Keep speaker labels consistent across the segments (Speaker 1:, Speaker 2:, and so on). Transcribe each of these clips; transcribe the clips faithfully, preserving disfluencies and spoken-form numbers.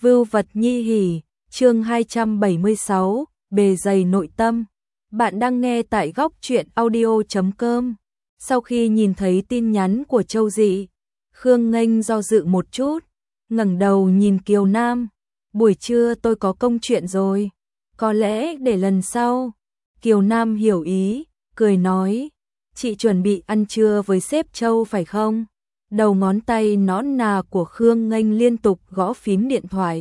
Speaker 1: Vưu vật nhi hỉ, chương hai trăm bảy mươi sáu, bề dày nội tâm. Bạn đang nghe tại góc truyện audio chấm com. Sau khi nhìn thấy tin nhắn của Châu Dị, Khương Nghênh do dự một chút, ngẩng đầu nhìn Kiều Nam. Buổi trưa tôi có công chuyện rồi, có lẽ để lần sau. Kiều Nam hiểu ý, cười nói, chị chuẩn bị ăn trưa với sếp Châu phải không? Đầu ngón tay nõn nà của Khương Nghênh liên tục gõ phím điện thoại.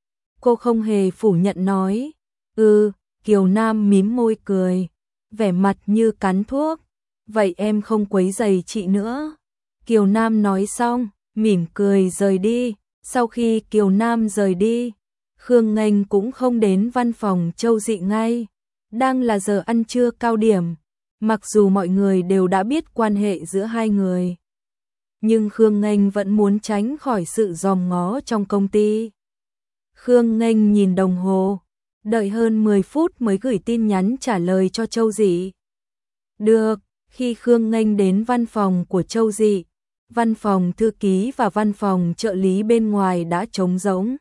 Speaker 1: Cô không hề phủ nhận nói, ừ, Kiều Nam mím môi cười, vẻ mặt như cắn thuốc, vậy em không quấy rầy chị nữa. Kiều Nam nói xong, mỉm cười rời đi. Sau khi Kiều Nam rời đi, Khương Nghênh cũng không đến văn phòng Châu Dị ngay. Đang là giờ ăn trưa cao điểm, mặc dù mọi người đều đã biết quan hệ giữa hai người, nhưng Khương Nghênh vẫn muốn tránh khỏi sự dòm ngó trong công ty. Khương Nghênh nhìn đồng hồ, đợi hơn mười phút mới gửi tin nhắn trả lời cho Châu Dị. Được, khi Khương Nghênh đến văn phòng của Châu Dị, văn phòng thư ký và văn phòng trợ lý bên ngoài đã trống rỗng.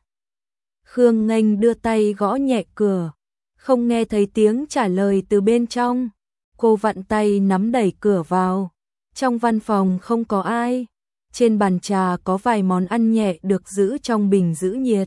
Speaker 1: Khương Nghênh đưa tay gõ nhẹ cửa, không nghe thấy tiếng trả lời từ bên trong. Cô vặn tay nắm đẩy cửa vào. Trong văn phòng không có ai. Trên bàn trà có vài món ăn nhẹ được giữ trong bình giữ nhiệt.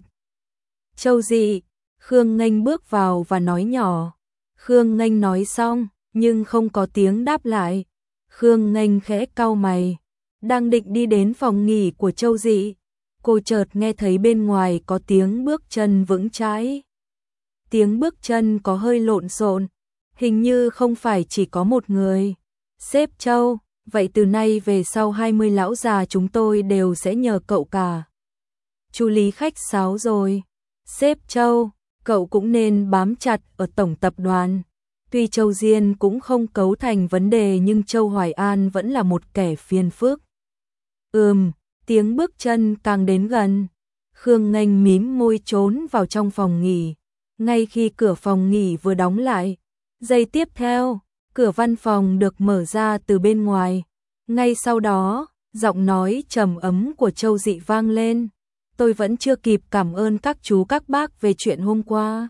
Speaker 1: Châu Dị, Khương Nghênh bước vào và nói nhỏ. Khương Nghênh nói xong, nhưng không có tiếng đáp lại. Khương Nghênh khẽ cau mày, đang định đi đến phòng nghỉ của Châu Dị, cô chợt nghe thấy bên ngoài có tiếng bước chân vững chãi. Tiếng bước chân có hơi lộn xộn, hình như không phải chỉ có một người. Sếp Châu, vậy từ nay về sau hai mươi lão già chúng tôi đều sẽ nhờ cậu cả. Chú Lý khách sáo rồi. Sếp Châu, cậu cũng nên bám chặt ở tổng tập đoàn. Tuy Châu Diên cũng không cấu thành vấn đề nhưng Châu Hoài An vẫn là một kẻ phiền phức. Ừm, tiếng bước chân càng đến gần. Khương Nghênh mím môi trốn vào trong phòng nghỉ. Ngay khi cửa phòng nghỉ vừa đóng lại, giây tiếp theo, cửa văn phòng được mở ra từ bên ngoài. Ngay sau đó, giọng nói trầm ấm của Châu Dị vang lên. Tôi vẫn chưa kịp cảm ơn các chú các bác về chuyện hôm qua.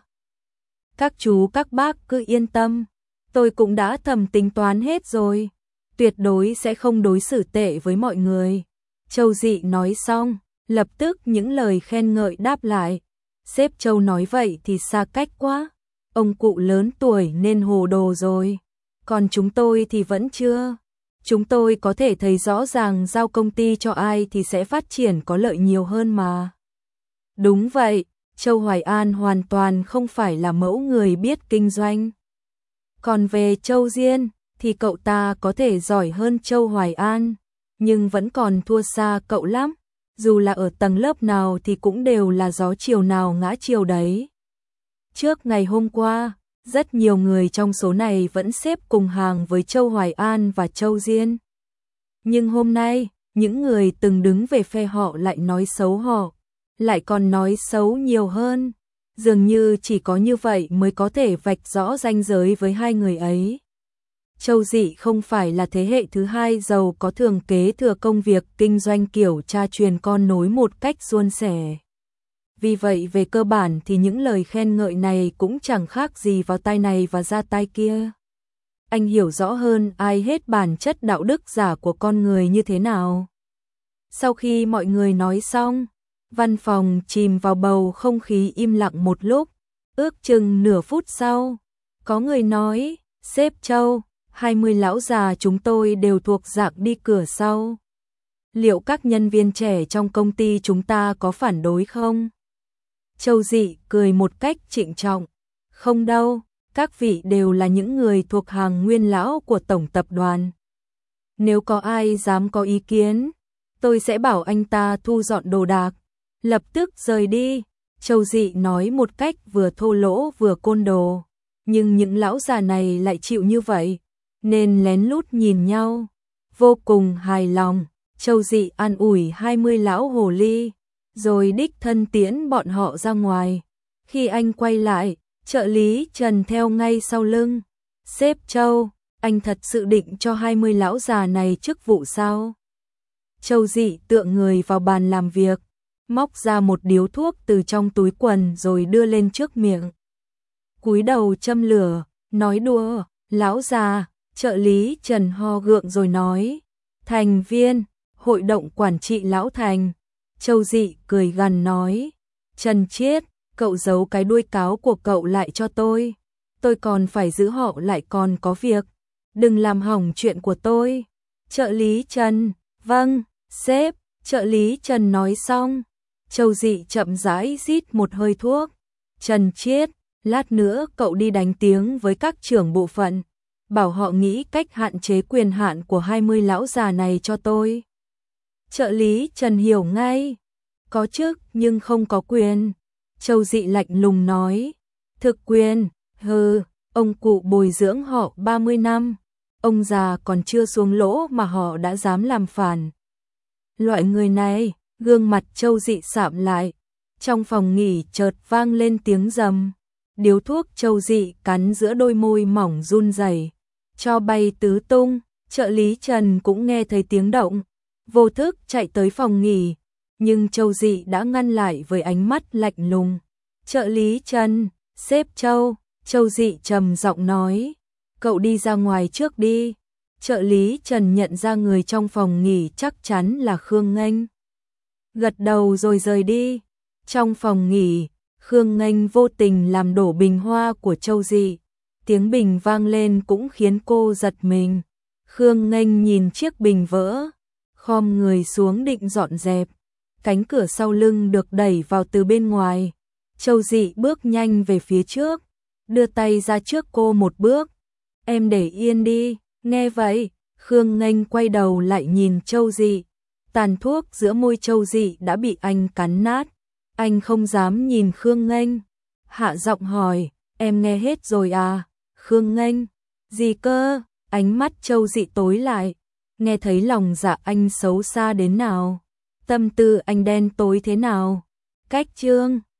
Speaker 1: Các chú các bác cứ yên tâm, tôi cũng đã thầm tính toán hết rồi. Tuyệt đối sẽ không đối xử tệ với mọi người. Châu Dị nói xong, lập tức những lời khen ngợi đáp lại. Sếp Châu nói vậy thì xa cách quá. Ông cụ lớn tuổi nên hồ đồ rồi. Còn chúng tôi thì vẫn chưa. Chúng tôi có thể thấy rõ ràng giao công ty cho ai thì sẽ phát triển có lợi nhiều hơn mà. Đúng vậy, Châu Hoài An hoàn toàn không phải là mẫu người biết kinh doanh. Còn về Châu Diên, thì cậu ta có thể giỏi hơn Châu Hoài An, nhưng vẫn còn thua xa cậu lắm. Dù là ở tầng lớp nào thì cũng đều là gió chiều nào ngã chiều đấy. Trước ngày hôm qua, rất nhiều người trong số này vẫn xếp cùng hàng với Châu Hoài An và Châu Diên. Nhưng hôm nay, những người từng đứng về phe họ lại nói xấu họ, lại còn nói xấu nhiều hơn. Dường như chỉ có như vậy mới có thể vạch rõ ranh giới với hai người ấy. Châu Dị không phải là thế hệ thứ hai giàu có thường kế thừa công việc kinh doanh kiểu cha truyền con nối một cách suôn sẻ. Vì vậy về cơ bản thì những lời khen ngợi này cũng chẳng khác gì vào tai này và ra tai kia. Anh hiểu rõ hơn ai hết bản chất đạo đức giả của con người như thế nào. Sau khi mọi người nói xong, văn phòng chìm vào bầu không khí im lặng một lúc. Ước chừng nửa phút sau, có người nói, sếp Châu, hai mươi lão già chúng tôi đều thuộc dạng đi cửa sau. Liệu các nhân viên trẻ trong công ty chúng ta có phản đối không? Châu Dị cười một cách trịnh trọng. Không đâu, các vị đều là những người thuộc hàng nguyên lão của tổng tập đoàn. Nếu có ai dám có ý kiến, tôi sẽ bảo anh ta thu dọn đồ đạc, lập tức rời đi. Châu Dị nói một cách vừa thô lỗ vừa côn đồ. Nhưng những lão già này lại chịu như vậy, nên lén lút nhìn nhau. Vô cùng hài lòng, Châu Dị an ủi hai mươi lão hồ ly, rồi đích thân tiễn bọn họ ra ngoài. Khi anh quay lại, trợ lý Trần theo ngay sau lưng. Sếp Châu, anh thật sự định cho hai mươi lão già này chức vụ sao? Châu Dị tựa người vào bàn làm việc, móc ra một điếu thuốc từ trong túi quần rồi đưa lên trước miệng. Cúi đầu châm lửa, nói đùa, lão già, trợ lý Trần ho gượng rồi nói, thành viên, hội đồng quản trị lão Thành. Châu Dị cười gằn nói, Trần Chiết, cậu giấu cái đuôi cáo của cậu lại cho tôi. Tôi còn phải giữ họ lại còn có việc. Đừng làm hỏng chuyện của tôi. Trợ lý Trần, vâng, sếp, trợ lý Trần nói xong. Châu Dị chậm rãi rít một hơi thuốc. Trần Chiết, lát nữa cậu đi đánh tiếng với các trưởng bộ phận. Bảo họ nghĩ cách hạn chế quyền hạn của hai mươi lão già này cho tôi. Trợ lý Trần hiểu ngay. Có chức nhưng không có quyền. Châu Dị lạnh lùng nói. Thực quyền, hừ, ông cụ bồi dưỡng họ ba mươi năm. Ông già còn chưa xuống lỗ mà họ đã dám làm phản. Loại người này, gương mặt Châu Dị sạm lại. Trong phòng nghỉ chợt vang lên tiếng rầm. Điếu thuốc Châu Dị cắn giữa đôi môi mỏng run rẩy, cho bay tứ tung. Trợ lý Trần cũng nghe thấy tiếng động, vô thức chạy tới phòng nghỉ, nhưng Châu Dị đã ngăn lại với ánh mắt lạnh lùng. Trợ lý Trần, sếp Châu, Châu Dị trầm giọng nói, cậu đi ra ngoài trước đi. Trợ lý Trần nhận ra người trong phòng nghỉ chắc chắn là Khương Nghênh. Gật đầu rồi rời đi. Trong phòng nghỉ, Khương Nghênh vô tình làm đổ bình hoa của Châu Dị. Tiếng bình vang lên cũng khiến cô giật mình. Khương Nghênh nhìn chiếc bình vỡ, khom người xuống định dọn dẹp. Cánh cửa sau lưng được đẩy vào từ bên ngoài. Châu Dị bước nhanh về phía trước, đưa tay ra trước cô một bước. Em để yên đi. Nghe vậy, Khương Nghênh quay đầu lại nhìn Châu Dị. Tàn thuốc giữa môi Châu Dị đã bị anh cắn nát. Anh không dám nhìn Khương Nghênh. Hạ giọng hỏi, em nghe hết rồi à? Khương Nghênh, gì cơ? Ánh mắt Châu Dị tối lại. Nghe thấy lòng dạ anh xấu xa đến nào? Tâm tư anh đen tối thế nào? Cách chương